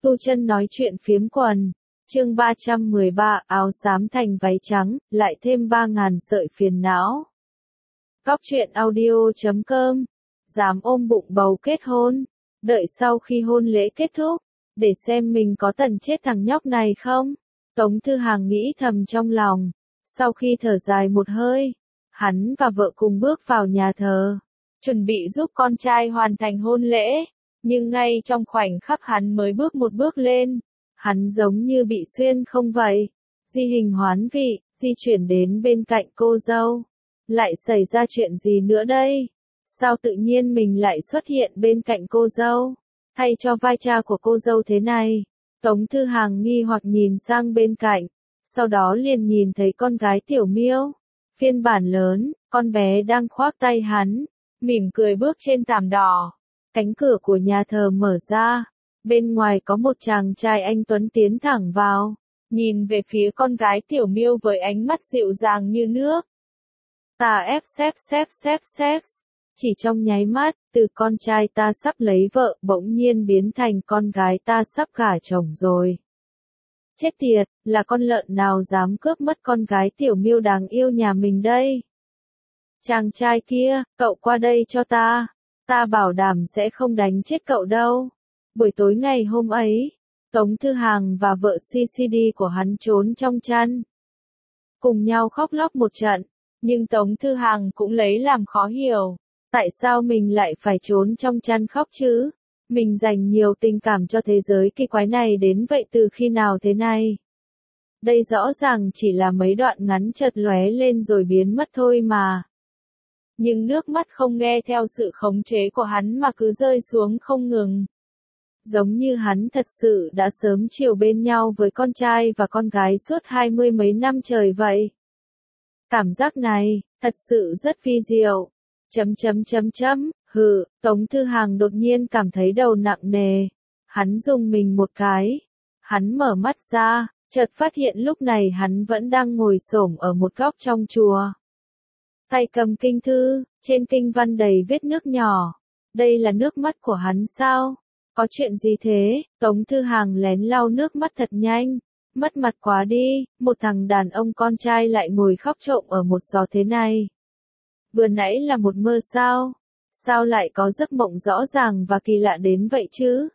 Tu Chân nói chuyện phiếm quần, chương 313, áo xám thành váy trắng, lại thêm 3.000 sợi phiền não. Cóc truyện audio.com, dám ôm bụng bầu kết hôn, đợi sau khi hôn lễ kết thúc, để xem mình có tần chết thằng nhóc này không? Tống Thư Hàng nghĩ thầm trong lòng, sau khi thở dài một hơi, hắn và vợ cùng bước vào nhà thờ, chuẩn bị giúp con trai hoàn thành hôn lễ. Nhưng ngay trong khoảnh khắc hắn mới bước một bước lên, hắn giống như bị xuyên không vậy. Di hình hoán vị, di chuyển đến bên cạnh cô dâu. Lại xảy ra chuyện gì nữa đây? Sao tự nhiên mình lại xuất hiện bên cạnh cô dâu? Thay cho vai cha của cô dâu thế này. Tống Thư Hàng nghi hoặc nhìn sang bên cạnh, sau đó liền nhìn thấy con gái Tiểu Miêu. Phiên bản lớn, con bé đang khoác tay hắn, mỉm cười bước trên thảm đỏ. Cánh cửa của nhà thờ mở ra, bên ngoài có một chàng trai anh tuấn tiến thẳng vào, nhìn về phía con gái Tiểu Miêu với ánh mắt dịu dàng như nước. Ta xếp. Chỉ trong nháy mắt, từ con trai ta sắp lấy vợ bỗng nhiên biến thành con gái ta sắp gả chồng rồi. Chết tiệt, là con lợn nào dám cướp mất con gái Tiểu Miêu đáng yêu nhà mình đây? Chàng trai kia, cậu qua đây cho ta. Ta bảo đảm sẽ không đánh chết cậu đâu. Buổi tối ngày hôm ấy, Tống Thư Hàng và vợ CCD của hắn trốn trong chăn, cùng nhau khóc lóc một trận, nhưng Tống Thư Hàng cũng lấy làm khó hiểu. Tại sao mình lại phải trốn trong chăn khóc chứ? Mình dành nhiều tình cảm cho thế giới kỳ quái này đến vậy từ khi nào thế này? Đây rõ ràng chỉ là mấy đoạn ngắn chợt lóe lên rồi biến mất thôi mà. Nhưng nước mắt không nghe theo sự khống chế của hắn mà cứ rơi xuống không ngừng. Giống như hắn thật sự đã sớm chiều bên nhau với con trai và con gái suốt 20 mấy năm trời vậy. Cảm giác này, thật sự rất vi diệu. Tống Thư Hàng đột nhiên cảm thấy đầu nặng nề. Hắn rùng mình một cái. Hắn mở mắt ra, chợt phát hiện lúc này hắn vẫn đang ngồi xổm ở một góc trong chùa. Tay cầm kinh thư, trên kinh văn đầy vết nước nhỏ. Đây là nước mắt của hắn sao? Có chuyện gì thế? Tống Thư Hàng lén lau nước mắt thật nhanh. Mất mặt quá đi, một thằng đàn ông con trai lại ngồi khóc trộm ở một gió thế này. Vừa nãy là một mơ sao? Sao lại có giấc mộng rõ ràng và kỳ lạ đến vậy chứ?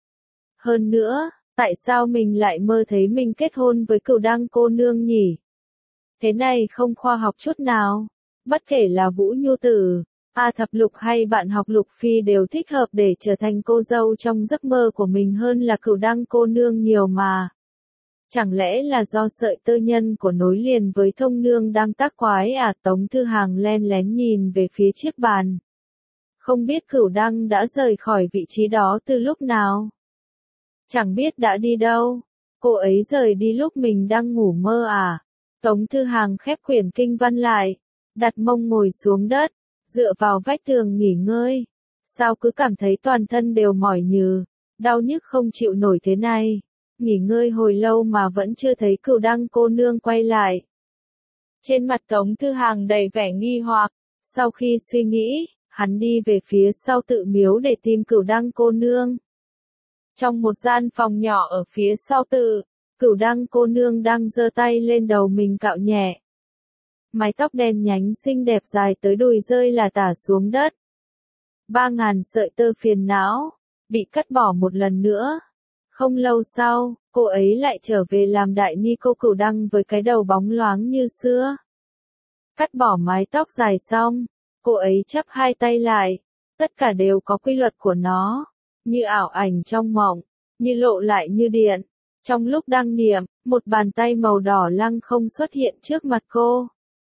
Hơn nữa, tại sao mình lại mơ thấy mình kết hôn với Cửu Đăng cô nương nhỉ? Thế này không khoa học chút nào. Bất kể là Vũ Nhu Tử, A Thập Lục hay bạn học Lục Phi đều thích hợp để trở thành cô dâu trong giấc mơ của mình hơn là Cửu Đăng cô nương nhiều mà. Chẳng lẽ là do sợi tơ nhân của nối liền với thông nương đang tác quái à? Tống Thư Hàng len lén nhìn về phía chiếc bàn. Không biết Cửu Đăng đã rời khỏi vị trí đó từ lúc nào. Chẳng biết đã đi đâu. Cô ấy rời đi lúc mình đang ngủ mơ à? Tống Thư Hàng khép quyển kinh văn lại, đặt mông ngồi xuống đất, dựa vào vách tường nghỉ ngơi. Sao cứ cảm thấy toàn thân đều mỏi nhừ, đau nhức không chịu nổi thế này. Nghỉ ngơi hồi lâu mà vẫn chưa thấy Cửu Đăng cô nương quay lại. Trên mặt Tống Thư Hàng đầy vẻ nghi hoặc, sau khi suy nghĩ, hắn đi về phía sau tự miếu để tìm Cửu Đăng cô nương. Trong một gian phòng nhỏ ở phía sau tự, Cửu Đăng cô nương đang giơ tay lên đầu mình cạo nhẹ. Mái tóc đen nhánh xinh đẹp dài tới đùi rơi là tả xuống đất. 3.000 sợi tơ phiền não, bị cắt bỏ một lần nữa. Không lâu sau, cô ấy lại trở về làm đại ni cô Cửu Đăng với cái đầu bóng loáng như xưa. Cắt bỏ mái tóc dài xong, cô ấy chắp hai tay lại. Tất cả đều có quy luật của nó, như ảo ảnh trong mộng, như lộ lại như điện. Trong lúc đang niệm, một bàn tay màu đỏ lăng không xuất hiện trước mặt cô.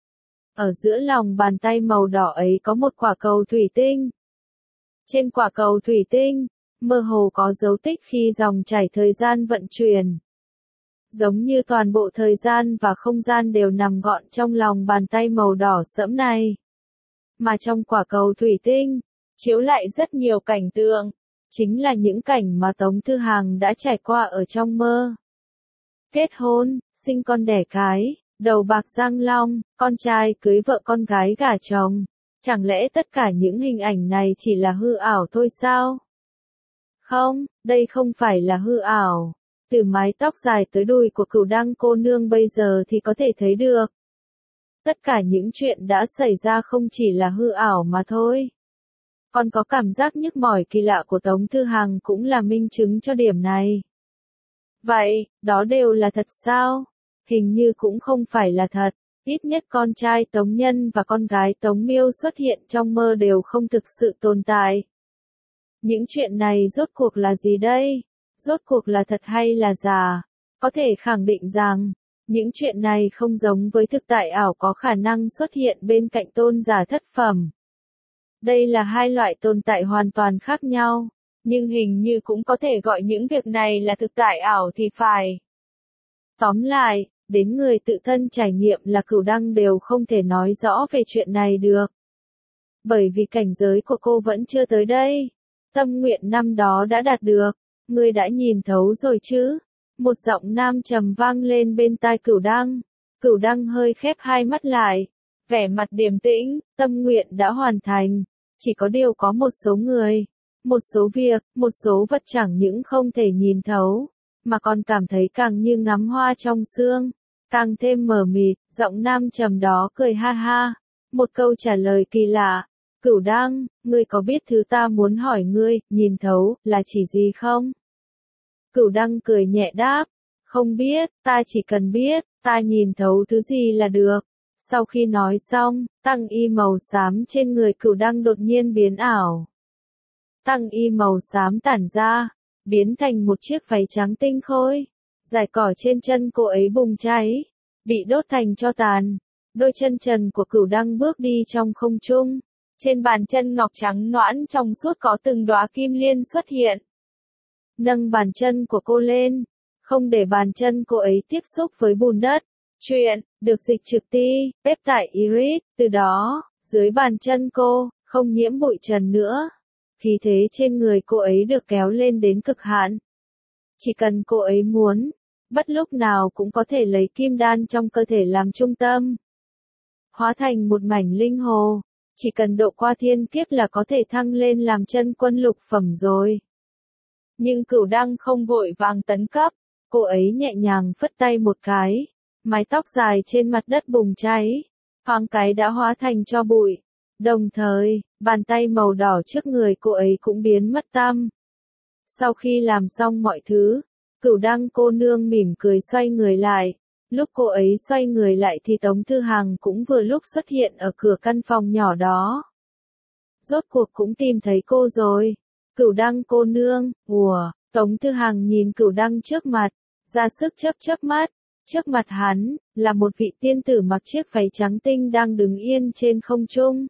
Ở giữa lòng bàn tay màu đỏ ấy có một quả cầu thủy tinh. Trên quả cầu thủy tinh, mơ hồ có dấu tích khi dòng chảy thời gian vận chuyển. Giống như toàn bộ thời gian và không gian đều nằm gọn trong lòng bàn tay màu đỏ sẫm này. Mà trong quả cầu thủy tinh, chiếu lại rất nhiều cảnh tượng, chính là những cảnh mà Tống Thư Hàng đã trải qua ở trong mơ. Kết hôn, sinh con đẻ cái, đầu bạc răng long, con trai cưới vợ con gái gả chồng. Chẳng lẽ tất cả những hình ảnh này chỉ là hư ảo thôi sao? Không, đây không phải là hư ảo. Từ mái tóc dài tới đùi của Cửu Đăng cô nương bây giờ thì có thể thấy được. Tất cả những chuyện đã xảy ra không chỉ là hư ảo mà thôi. Còn có cảm giác nhức mỏi kỳ lạ của Tống Thư Hằng cũng là minh chứng cho điểm này. Vậy, đó đều là thật sao? Hình như cũng không phải là thật. Ít nhất con trai Tống Nhân và con gái Tống Miêu xuất hiện trong mơ đều không thực sự tồn tại. Những chuyện này rốt cuộc là gì đây? Rốt cuộc là thật hay là giả? Có thể khẳng định rằng, những chuyện này không giống với thực tại ảo có khả năng xuất hiện bên cạnh tôn giả thất phẩm. Đây là hai loại tồn tại hoàn toàn khác nhau, nhưng hình như cũng có thể gọi những việc này là thực tại ảo thì phải. Tóm lại, đến người tự thân trải nghiệm là Cửu Đăng đều không thể nói rõ về chuyện này được. Bởi vì cảnh giới của cô vẫn chưa tới đây. Tâm nguyện năm đó đã đạt được, ngươi đã nhìn thấu rồi chứ? Một giọng nam trầm vang lên bên tai Cửu Đăng. Cửu Đăng hơi khép hai mắt lại, vẻ mặt điềm tĩnh, tâm nguyện đã hoàn thành. Chỉ có điều có một số người, một số việc, một số vật chẳng những không thể nhìn thấu, mà còn cảm thấy càng như ngắm hoa trong sương, càng thêm mờ mịt. Giọng nam trầm đó cười ha ha, một câu trả lời kỳ lạ. Cửu Đăng, ngươi có biết thứ ta muốn hỏi ngươi, nhìn thấu, là chỉ gì không? Cửu Đăng cười nhẹ đáp, không biết, ta chỉ cần biết, ta nhìn thấu thứ gì là được. Sau khi nói xong, tăng y màu xám trên người Cửu Đăng đột nhiên biến ảo. Tăng y màu xám tản ra, biến thành một chiếc váy trắng tinh khôi. Dải cỏ trên chân cô ấy bùng cháy, bị đốt thành tro tàn. Đôi chân trần của Cửu Đăng bước đi trong không trung. Trên bàn chân ngọc trắng nõn trong suốt có từng đóa kim liên xuất hiện. Nâng bàn chân của cô lên, không để bàn chân cô ấy tiếp xúc với bùn đất. Chuyện được dịch trực tiếp tại Iris, từ đó, dưới bàn chân cô, không nhiễm bụi trần nữa. Khí thế trên người cô ấy được kéo lên đến cực hạn. Chỉ cần cô ấy muốn, bất lúc nào cũng có thể lấy kim đan trong cơ thể làm trung tâm. Hóa thành một mảnh linh hồ. Chỉ cần độ qua thiên kiếp là có thể thăng lên làm chân quân lục phẩm rồi. Nhưng Cửu Đăng không vội vàng tấn cấp, cô ấy nhẹ nhàng phất tay một cái, mái tóc dài trên mặt đất bùng cháy, thoáng cái đã hóa thành tro bụi. Đồng thời, bàn tay màu đỏ trước người cô ấy cũng biến mất tăm. Sau khi làm xong mọi thứ, Cửu Đăng cô nương mỉm cười xoay người lại. Lúc cô ấy xoay người lại thì Tống Thư Hằng cũng vừa lúc xuất hiện ở cửa căn phòng nhỏ đó. Rốt cuộc cũng tìm thấy cô rồi. Cửu Đăng cô nương, Tống Thư Hằng nhìn Cửu Đăng trước mặt, ra sức chớp chớp mắt. Trước mặt hắn, là một vị tiên tử mặc chiếc váy trắng tinh đang đứng yên trên không trung.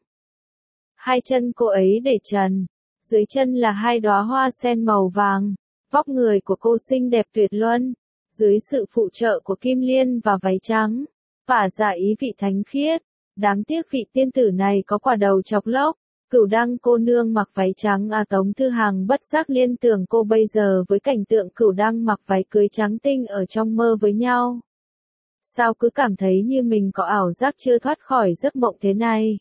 Hai chân cô ấy để trần, dưới chân là hai đóa hoa sen màu vàng. Vóc người của cô xinh đẹp tuyệt luân. Dưới sự phụ trợ của kim liên và váy trắng, tỏa ra ý vị thánh khiết. Đáng tiếc vị tiên tử này có quả đầu chọc lốc. Cửu Đăng cô nương mặc váy trắng Tống Thư Hằng bất giác liên tưởng cô bây giờ với cảnh tượng Cửu Đăng mặc váy cưới trắng tinh ở trong mơ với nhau. Sao cứ cảm thấy như mình có ảo giác chưa thoát khỏi giấc mộng thế này?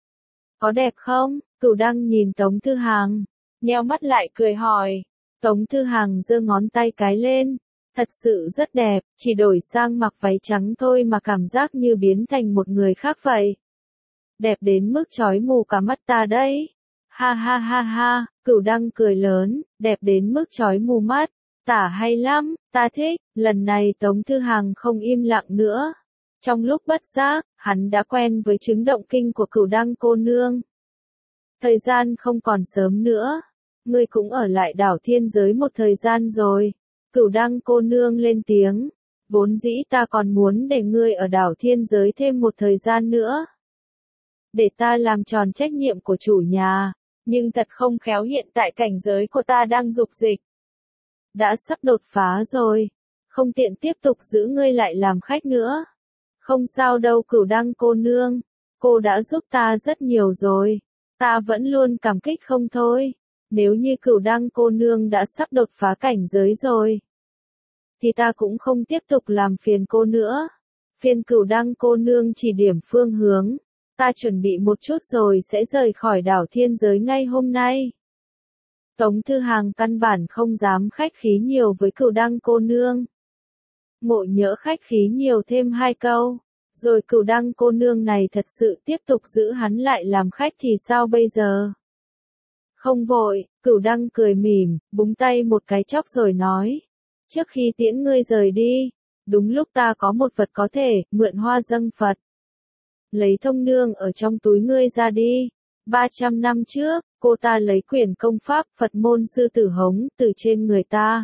Có đẹp không? Cửu Đăng nhìn Tống Thư Hằng, nheo mắt lại cười hỏi. Tống Thư Hằng giơ ngón tay cái lên. Thật sự rất đẹp, chỉ đổi sang mặc váy trắng thôi mà cảm giác như biến thành một người khác vậy. Đẹp đến mức chói mù cả mắt ta đấy. Ha ha ha ha, Cửu Đăng cười lớn, đẹp đến mức chói mù mắt. Tả hay lắm, ta thích. Lần này Tống Thư Hằng không im lặng nữa. Trong lúc bất giác, hắn đã quen với chứng động kinh của Cửu Đăng cô nương. Thời gian không còn sớm nữa. Ngươi cũng ở lại đảo thiên giới một thời gian rồi. Cửu Đăng cô nương lên tiếng. Vốn dĩ ta còn muốn để ngươi ở đảo thiên giới thêm một thời gian nữa. Để ta làm tròn trách nhiệm của chủ nhà. Nhưng thật không khéo hiện tại cảnh giới của ta đang dục dịch. Đã sắp đột phá rồi. Không tiện tiếp tục giữ ngươi lại làm khách nữa. Không sao đâu Cửu Đăng cô nương. Cô đã giúp ta rất nhiều rồi. Ta vẫn luôn cảm kích không thôi. Nếu như Cửu Đăng cô nương đã sắp đột phá cảnh giới rồi, thì ta cũng không tiếp tục làm phiền cô nữa. Phiền Cửu Đăng cô nương chỉ điểm phương hướng. Ta chuẩn bị một chút rồi sẽ rời khỏi đảo thiên giới ngay hôm nay. Tống Thư Hàng căn bản không dám khách khí nhiều với Cửu Đăng cô nương. Ngộ Nhỡ khách khí nhiều thêm 2 câu, rồi Cửu Đăng cô nương này thật sự tiếp tục giữ hắn lại làm khách thì sao bây giờ? Không vội, Cửu Đăng cười mỉm, búng tay một cái chốc rồi nói. Trước khi tiễn ngươi rời đi, đúng lúc ta có một vật có thể mượn hoa dâng Phật. Lấy Thông nương ở trong túi ngươi ra đi. 300 năm trước, cô ta lấy quyển công pháp Phật môn sư tử hống từ trên người ta.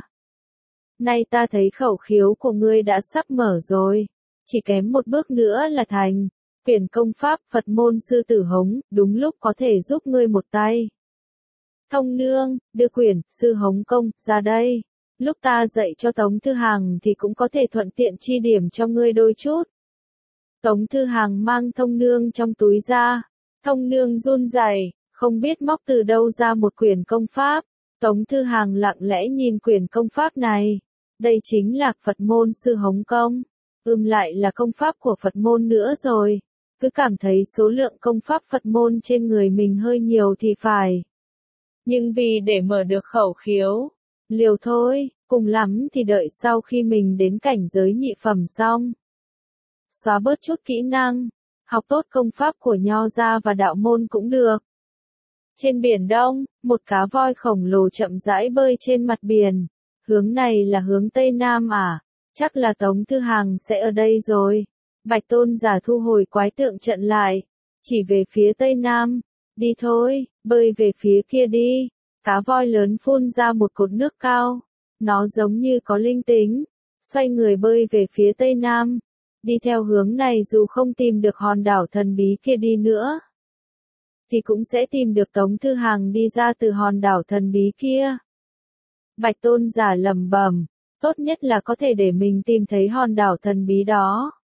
Nay ta thấy khẩu khiếu của ngươi đã sắp mở rồi. Chỉ kém một bước nữa là thành. Quyển công pháp Phật môn sư tử hống, đúng lúc có thể giúp ngươi một tay. Thông nương, đưa quyển sư hống công ra đây. Lúc ta dạy cho Tống Thư Hàng thì cũng có thể thuận tiện chi điểm cho ngươi đôi chút. Tống Thư Hàng mang Thông nương trong túi ra. Thông nương run rẩy, không biết móc từ đâu ra một quyển công pháp. Tống Thư Hàng lặng lẽ nhìn quyển công pháp này. Đây chính là Phật môn sư hống công. Lại là công pháp của Phật môn nữa rồi. Cứ cảm thấy số lượng công pháp Phật môn trên người mình hơi nhiều thì phải. Nhưng vì để mở được khẩu khiếu, liều thôi, cùng lắm thì đợi sau khi mình đến cảnh giới nhị phẩm xong. Xóa bớt chút kỹ năng, học tốt công pháp của Nho gia và đạo môn cũng được. Trên biển Đông, một cá voi khổng lồ chậm rãi bơi trên mặt biển. Hướng này là hướng Tây Nam à? Chắc là Tống Thư Hàng sẽ ở đây rồi. Bạch Tôn giả thu hồi quái tượng trận lại, chỉ về phía Tây Nam. Đi thôi, bơi về phía kia đi. Cá voi lớn phun ra một cột nước cao. Nó giống như có linh tính. Xoay người bơi về phía Tây Nam. Đi theo hướng này dù không tìm được hòn đảo thần bí kia đi nữa, thì cũng sẽ tìm được Tống Thư Hàng đi ra từ hòn đảo thần bí kia. Bạch Tôn giả lẩm bẩm, tốt nhất là có thể để mình tìm thấy hòn đảo thần bí đó.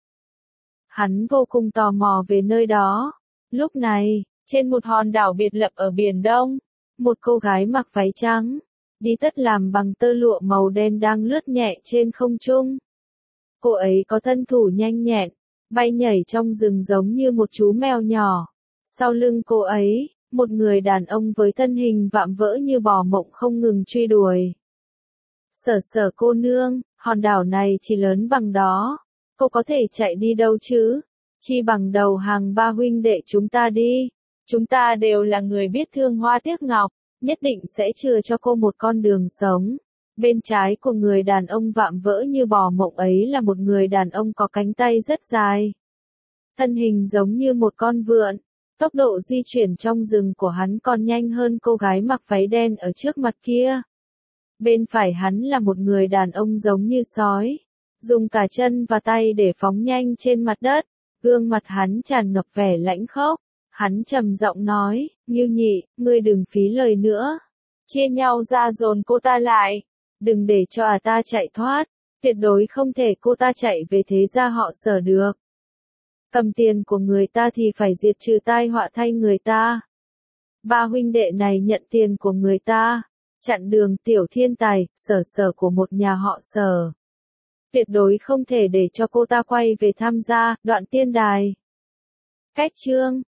Hắn vô cùng tò mò về nơi đó. Lúc này, trên một hòn đảo biệt lập ở Biển Đông, một cô gái mặc váy trắng, đi tất làm bằng tơ lụa màu đen đang lướt nhẹ trên không trung. Cô ấy có thân thủ nhanh nhẹn, bay nhảy trong rừng giống như một chú mèo nhỏ. Sau lưng cô ấy, một người đàn ông với thân hình vạm vỡ như bò mộng không ngừng truy đuổi. Sở cô nương, hòn đảo này chỉ lớn bằng đó. Cô có thể chạy đi đâu chứ? Chi bằng đầu hàng 3 huynh đệ chúng ta đi. Chúng ta đều là người biết thương hoa tiếc ngọc, nhất định sẽ chừa cho cô một con đường sống. Bên trái của người đàn ông vạm vỡ như bò mộng ấy là một người đàn ông có cánh tay rất dài. Thân hình giống như một con vượn. Tốc độ di chuyển trong rừng của hắn còn nhanh hơn cô gái mặc váy đen ở trước mặt kia. Bên phải hắn là một người đàn ông giống như sói. Dùng cả chân và tay để phóng nhanh trên mặt đất. Gương mặt hắn tràn ngập vẻ lãnh khốc. Hắn trầm giọng nói, Ngưu Nhị, ngươi đừng phí lời nữa. Chia nhau ra dồn cô ta lại. Đừng để cho ta chạy thoát. Tuyệt đối không thể cô ta chạy về thế gia họ Sở được. Cầm tiền của người ta thì phải diệt trừ tai họa thay người ta. 3 huynh đệ này nhận tiền của người ta. Chặn đường tiểu thiên tài, sở của một nhà họ Sở. Tuyệt đối không thể để cho cô ta quay về tham gia đoạn tiên đài. Cách chương